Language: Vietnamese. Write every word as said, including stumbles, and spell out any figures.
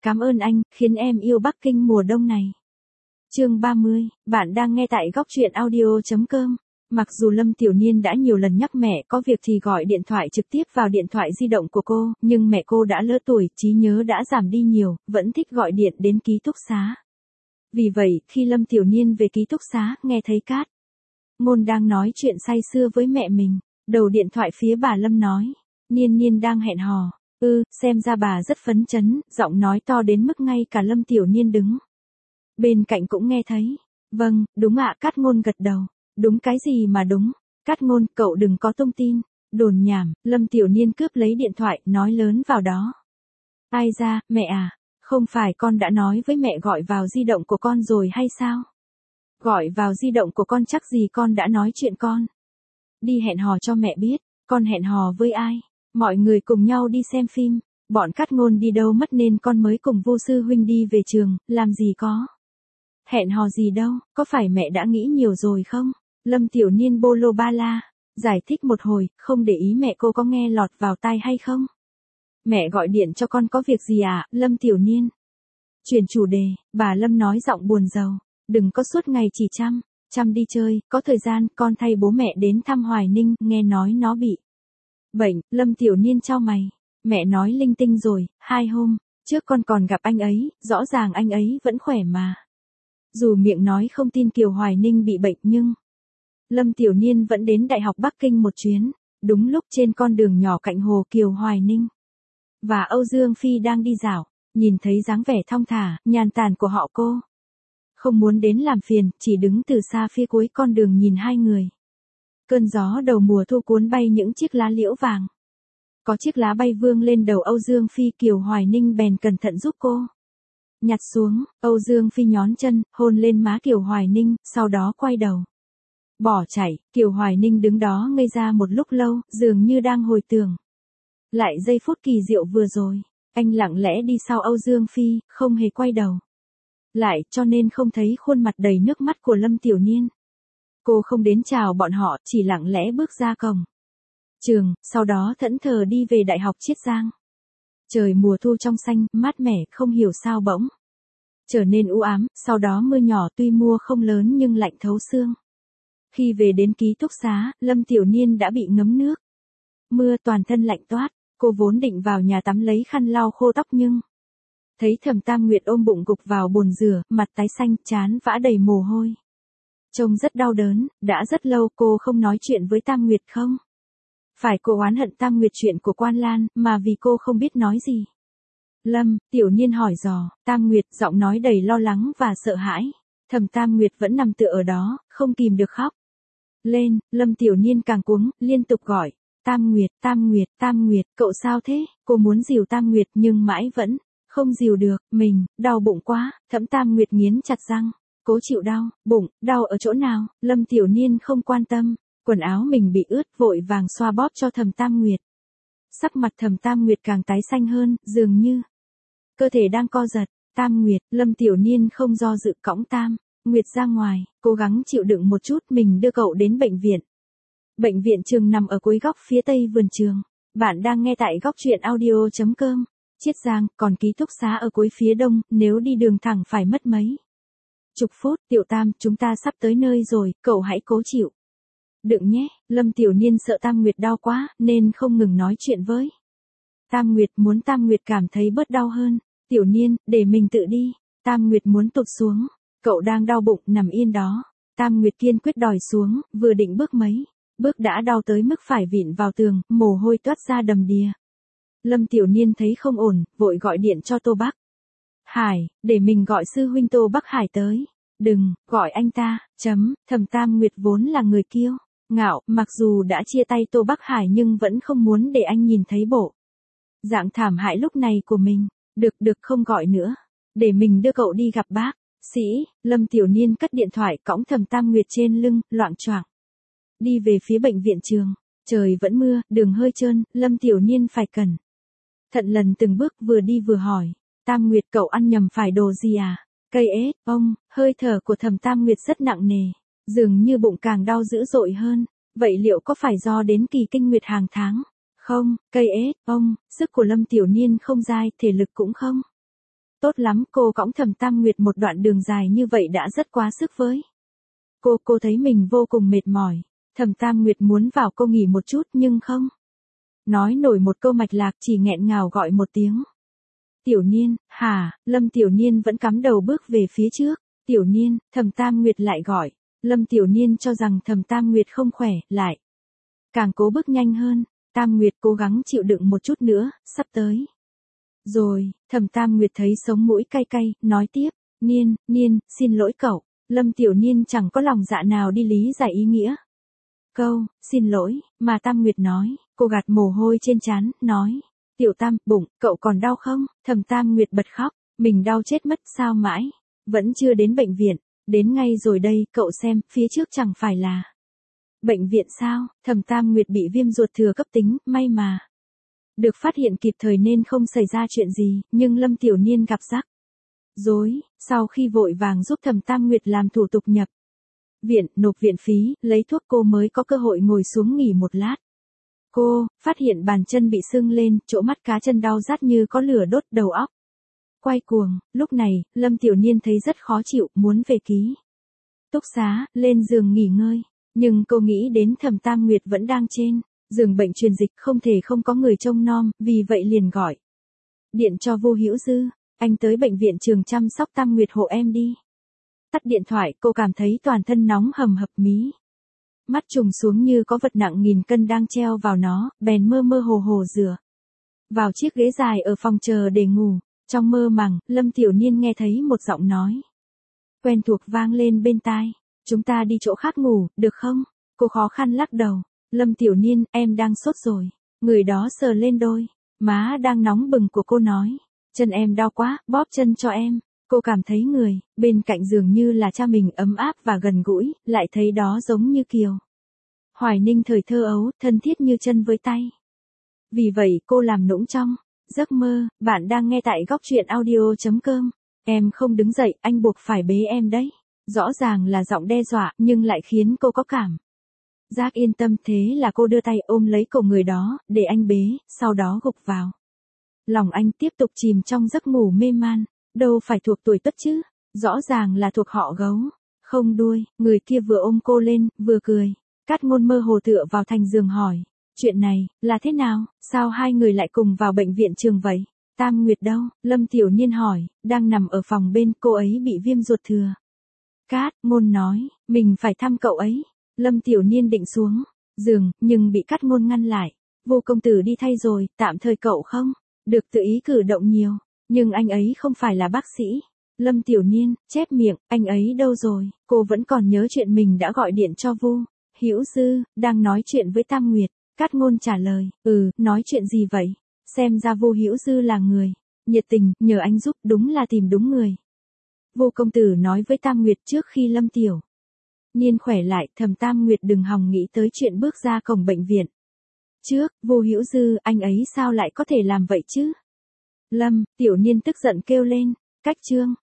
cảm ơn anh, khiến em yêu Bắc Kinh mùa đông này. Chương ba mươi, bạn đang nghe tại góc truyện audio chấm com. Mặc dù Lâm Tiểu Niên đã nhiều lần nhắc mẹ có việc thì gọi điện thoại trực tiếp vào điện thoại di động của cô, nhưng mẹ cô đã lỡ tuổi, trí nhớ đã giảm đi nhiều, vẫn thích gọi điện đến ký túc xá. Vì vậy, khi Lâm Tiểu Niên về ký túc xá, nghe thấy Cát Ngôn đang nói chuyện say sưa với mẹ mình. Đầu điện thoại phía bà Lâm nói, Niên Niên đang hẹn hò. Ừ, xem ra bà rất phấn chấn, giọng nói to đến mức ngay cả Lâm Tiểu Niên đứng bên cạnh cũng nghe thấy. Vâng, đúng ạ, Cát Ngôn gật đầu. Đúng cái gì mà đúng? Cát Ngôn, cậu đừng có tung tin, đồn nhảm. Lâm Tiểu Niên cướp lấy điện thoại, nói lớn vào đó. Ai ra, mẹ à, không phải con đã nói với mẹ gọi vào di động của con rồi hay sao? Gọi vào di động của con chắc gì con đã nói chuyện con. Đi hẹn hò cho mẹ biết, con hẹn hò với ai? Mọi người cùng nhau đi xem phim, bọn Cát Ngôn đi đâu mất nên con mới cùng Vô sư huynh đi về trường, làm gì có. Hẹn hò gì đâu, có phải mẹ đã nghĩ nhiều rồi không? Lâm Tiểu Niên bô lô ba la, giải thích một hồi, không để ý mẹ cô có nghe lọt vào tai hay không. Mẹ gọi điện cho con có việc gì à, Lâm Tiểu Niên? Chuyển chủ đề, bà Lâm nói giọng buồn rầu, đừng có suốt ngày chỉ chăm, chăm đi chơi, có thời gian con thay bố mẹ đến thăm Hoài Ninh, nghe nói nó bị bệnh. Lâm Tiểu Niên chau mày, mẹ nói linh tinh rồi, hai hôm trước con còn gặp anh ấy, rõ ràng anh ấy vẫn khỏe mà. Dù miệng nói không tin Kiều Hoài Ninh bị bệnh nhưng Lâm Tiểu Niên vẫn đến Đại học Bắc Kinh một chuyến, đúng lúc trên con đường nhỏ cạnh hồ Kiều Hoài Ninh và Âu Dương Phi đang đi dạo, nhìn thấy dáng vẻ thong thả, nhàn tản của họ cô không muốn đến làm phiền, chỉ đứng từ xa phía cuối con đường nhìn hai người. Cơn gió đầu mùa thu cuốn bay những chiếc lá liễu vàng. Có chiếc lá bay vương lên đầu Âu Dương Phi, Kiều Hoài Ninh bèn cẩn thận giúp cô nhặt xuống. Âu Dương Phi nhón chân, hôn lên má Kiều Hoài Ninh, sau đó quay đầu bỏ chạy. Kiều Hoài Ninh đứng đó ngây ra một lúc lâu, dường như đang hồi tưởng lại giây phút kỳ diệu vừa rồi. Anh lặng lẽ đi sau Âu Dương Phi, không hề quay đầu lại, cho nên không thấy khuôn mặt đầy nước mắt của Lâm Tiểu Niên. Cô không đến chào bọn họ, chỉ lặng lẽ bước ra cổng trường, sau đó thẫn thờ đi về Đại học Chiết Giang. Trời mùa thu trong xanh, mát mẻ, không hiểu sao bỗng trở nên u ám, sau đó mưa nhỏ tuy mưa không lớn nhưng lạnh thấu xương. Khi về đến ký túc xá, Lâm Tiểu Niên đã bị ngấm nước mưa, toàn thân lạnh toát. Cô vốn định vào nhà tắm lấy khăn lau khô tóc nhưng thấy Thẩm Tam Nguyệt ôm bụng gục vào bồn rửa, mặt tái xanh, trán vã đầy mồ hôi. Trông rất đau đớn, đã rất lâu cô không nói chuyện với Tam Nguyệt không? Phải cô oán hận Tam Nguyệt chuyện của Quan Lan, mà vì cô không biết nói gì. Lâm Tiểu Niên hỏi dò, Tam Nguyệt, giọng nói đầy lo lắng và sợ hãi. Thẩm Tam Nguyệt vẫn nằm tựa ở đó, không kìm được khóc lên. Lâm Tiểu Niên càng cuống, liên tục gọi, Tam Nguyệt, Tam Nguyệt, Tam Nguyệt, cậu sao thế? Cô muốn dìu Tam Nguyệt nhưng mãi vẫn không dìu được, mình, đau bụng quá. Thẩm Tam Nguyệt nghiến chặt răng, cố chịu đau, bụng, đau ở chỗ nào? Lâm Tiểu Niên không quan tâm, quần áo mình bị ướt, vội vàng xoa bóp cho Thẩm Tam Nguyệt. Sắc mặt Thẩm Tam Nguyệt càng tái xanh hơn, dường như cơ thể đang co giật. Tam Nguyệt, Lâm Tiểu Niên không do dự cõng Tam Nguyệt ra ngoài, cố gắng chịu đựng một chút, mình đưa cậu đến bệnh viện. Bệnh viện trường nằm ở cuối góc phía tây vườn trường. Bạn đang nghe tại góc truyện audio chấm com. Chiết Giang, còn ký túc xá ở cuối phía đông, nếu đi đường thẳng phải mất mấy chục phút. Tiểu Tam, chúng ta sắp tới nơi rồi, cậu hãy cố chịu đựng nhé. Lâm Tiểu Niên sợ Tam Nguyệt đau quá, nên không ngừng nói chuyện với Tam Nguyệt, muốn Tam Nguyệt cảm thấy bớt đau hơn. Tiểu Niên, để mình tự đi. Tam Nguyệt muốn tụt xuống. Cậu đang đau bụng, nằm yên đó. Tam Nguyệt kiên quyết đòi xuống, vừa định bước mấy bước đã đau tới mức phải vịn vào tường, mồ hôi toát ra đầm đìa. Lâm Tiểu Niên thấy không ổn, vội gọi điện cho Tô Bắc Hải, để mình gọi sư huynh Tô Bắc Hải tới. Đừng, gọi anh ta, chấm. Thẩm Tam Nguyệt vốn là người kiêu ngạo, mặc dù đã chia tay Tô Bắc Hải nhưng vẫn không muốn để anh nhìn thấy bộ dạng thảm hại lúc này của mình. Được được, không gọi nữa, để mình đưa cậu đi gặp bác sĩ. Lâm Tiểu Niên cất điện thoại, cõng Thẩm Tam Nguyệt trên lưng, loạng choạng đi về phía bệnh viện trường. Trời vẫn mưa, đường hơi trơn, Lâm Tiểu Niên phải cẩn thận lần từng bước, vừa đi vừa hỏi, Tam Nguyệt, cậu ăn nhầm phải đồ gì à? Cây ếch, ông. Hơi thở của Thẩm Tam Nguyệt rất nặng nề, dường như bụng càng đau dữ dội hơn. Vậy liệu có phải do đến kỳ kinh nguyệt hàng tháng không? Cây ếch, ông. Sức của Lâm Tiểu Niên không dai, thể lực cũng không tốt lắm, cô cõng Thẩm Tam Nguyệt một đoạn đường dài như vậy đã rất quá sức với. Cô, cô thấy mình vô cùng mệt mỏi. Thẩm Tam Nguyệt muốn vào cô nghỉ một chút nhưng không. Nói nổi một câu mạch lạc, chỉ nghẹn ngào gọi một tiếng. Tiểu Niên, hả, Lâm Tiểu Niên vẫn cắm đầu bước về phía trước. Tiểu Niên, Thẩm Tam Nguyệt lại gọi. Lâm Tiểu Niên cho rằng Thẩm Tam Nguyệt không khỏe, lại. Càng cố bước nhanh hơn. Tam Nguyệt cố gắng chịu đựng một chút nữa, sắp tới. Rồi, Thẩm Tam Nguyệt thấy sống mũi cay cay, nói tiếp. Niên, Niên, xin lỗi cậu. Lâm Tiểu Niên chẳng có lòng dạ nào đi lý giải ý nghĩa. Câu, xin lỗi, mà Tam Nguyệt nói, cô gạt mồ hôi trên trán, nói. Tiểu Tam, bụng, cậu còn đau không? Thẩm Tam Nguyệt bật khóc, mình đau chết mất sao mãi. Vẫn chưa đến bệnh viện, đến ngay rồi đây, cậu xem, phía trước chẳng phải là. Bệnh viện sao? Thẩm Tam Nguyệt bị viêm ruột thừa cấp tính, may mà. Được phát hiện kịp thời nên không xảy ra chuyện gì, nhưng Lâm Tiểu Niên gặp rắc rối, sau khi vội vàng giúp Thẩm Tam Nguyệt làm thủ tục nhập viện, nộp viện phí, lấy thuốc cô mới có cơ hội ngồi xuống nghỉ một lát. Cô, phát hiện bàn chân bị sưng lên, chỗ mắt cá chân đau rát như có lửa đốt đầu óc. Quay cuồng, lúc này, Lâm Tiểu Niên thấy rất khó chịu, muốn về ký túc xá, lên giường nghỉ ngơi. Nhưng cô nghĩ đến Thẩm Tam Nguyệt vẫn đang trên giường bệnh truyền dịch, không thể không có người trông nom, vì vậy liền gọi điện cho Vu Hữu Dư, anh tới bệnh viện trường chăm sóc Tam Nguyệt hộ em đi. Tắt điện thoại, cô cảm thấy toàn thân nóng hầm hập, mí mắt trùng xuống như có vật nặng nghìn cân đang treo vào nó, bèn mơ mơ hồ hồ dựa vào chiếc ghế dài ở phòng chờ để ngủ. Trong mơ màng, Lâm Tiểu Niên nghe thấy một giọng nói quen thuộc vang lên bên tai. Chúng ta đi chỗ khác ngủ, được không? Cô khó khăn lắc đầu. Lâm Tiểu Niên, em đang sốt rồi. Người đó sờ lên đôi má đang nóng bừng của cô, nói. Chân em đau quá, bóp chân cho em. Cô cảm thấy người bên cạnh dường như là cha mình, ấm áp và gần gũi, lại thấy đó giống như Kiều Hoài Ninh thời thơ ấu, thân thiết như chân với tay. Vì vậy cô làm nũng trong giấc mơ. Bạn đang nghe tại góc truyện audio chấm com. Em không đứng dậy, anh buộc phải bế em đấy. Rõ ràng là giọng đe dọa, nhưng lại khiến cô có cảm giác yên tâm, thế là cô đưa tay ôm lấy cổ người đó, để anh bế, sau đó gục vào lòng anh, tiếp tục chìm trong giấc ngủ mê man. Đâu phải thuộc tuổi Tuất chứ, rõ ràng là thuộc họ Gấu, không đuôi. Người kia vừa ôm cô lên, vừa cười. Cát Ngôn mơ hồ tựa vào thành giường hỏi, chuyện này, là thế nào, sao hai người lại cùng vào bệnh viện trường vậy? Tam Nguyệt đâu? Lâm Tiểu Niên hỏi, đang nằm ở phòng bên, cô ấy bị viêm ruột thừa. Cát Ngôn nói, mình phải thăm cậu ấy. Lâm Tiểu Niên định xuống giường, nhưng bị Cát Ngôn ngăn lại. Vô công tử đi thay rồi, tạm thời cậu không được tự ý cử động nhiều. Nhưng anh ấy không phải là bác sĩ. Lâm Tiểu Niên chép miệng, anh ấy đâu rồi? Cô vẫn còn nhớ chuyện mình đã gọi điện cho Vu Hữu Dư, đang nói chuyện với Tam Nguyệt. Cát Ngôn trả lời, ừ, nói chuyện gì vậy? Xem ra Vu Hữu Dư là người nhiệt tình, nhờ anh giúp, đúng là tìm đúng người. Vô công tử nói với Tam Nguyệt trước khi Lâm Tiểu Niên khỏe lại, Thẩm Tam Nguyệt đừng hòng nghĩ tới chuyện bước ra cổng bệnh viện. Trước, Vu Hữu Dư, anh ấy sao lại có thể làm vậy chứ? Lâm Tiểu Niên tức giận kêu lên, cách chương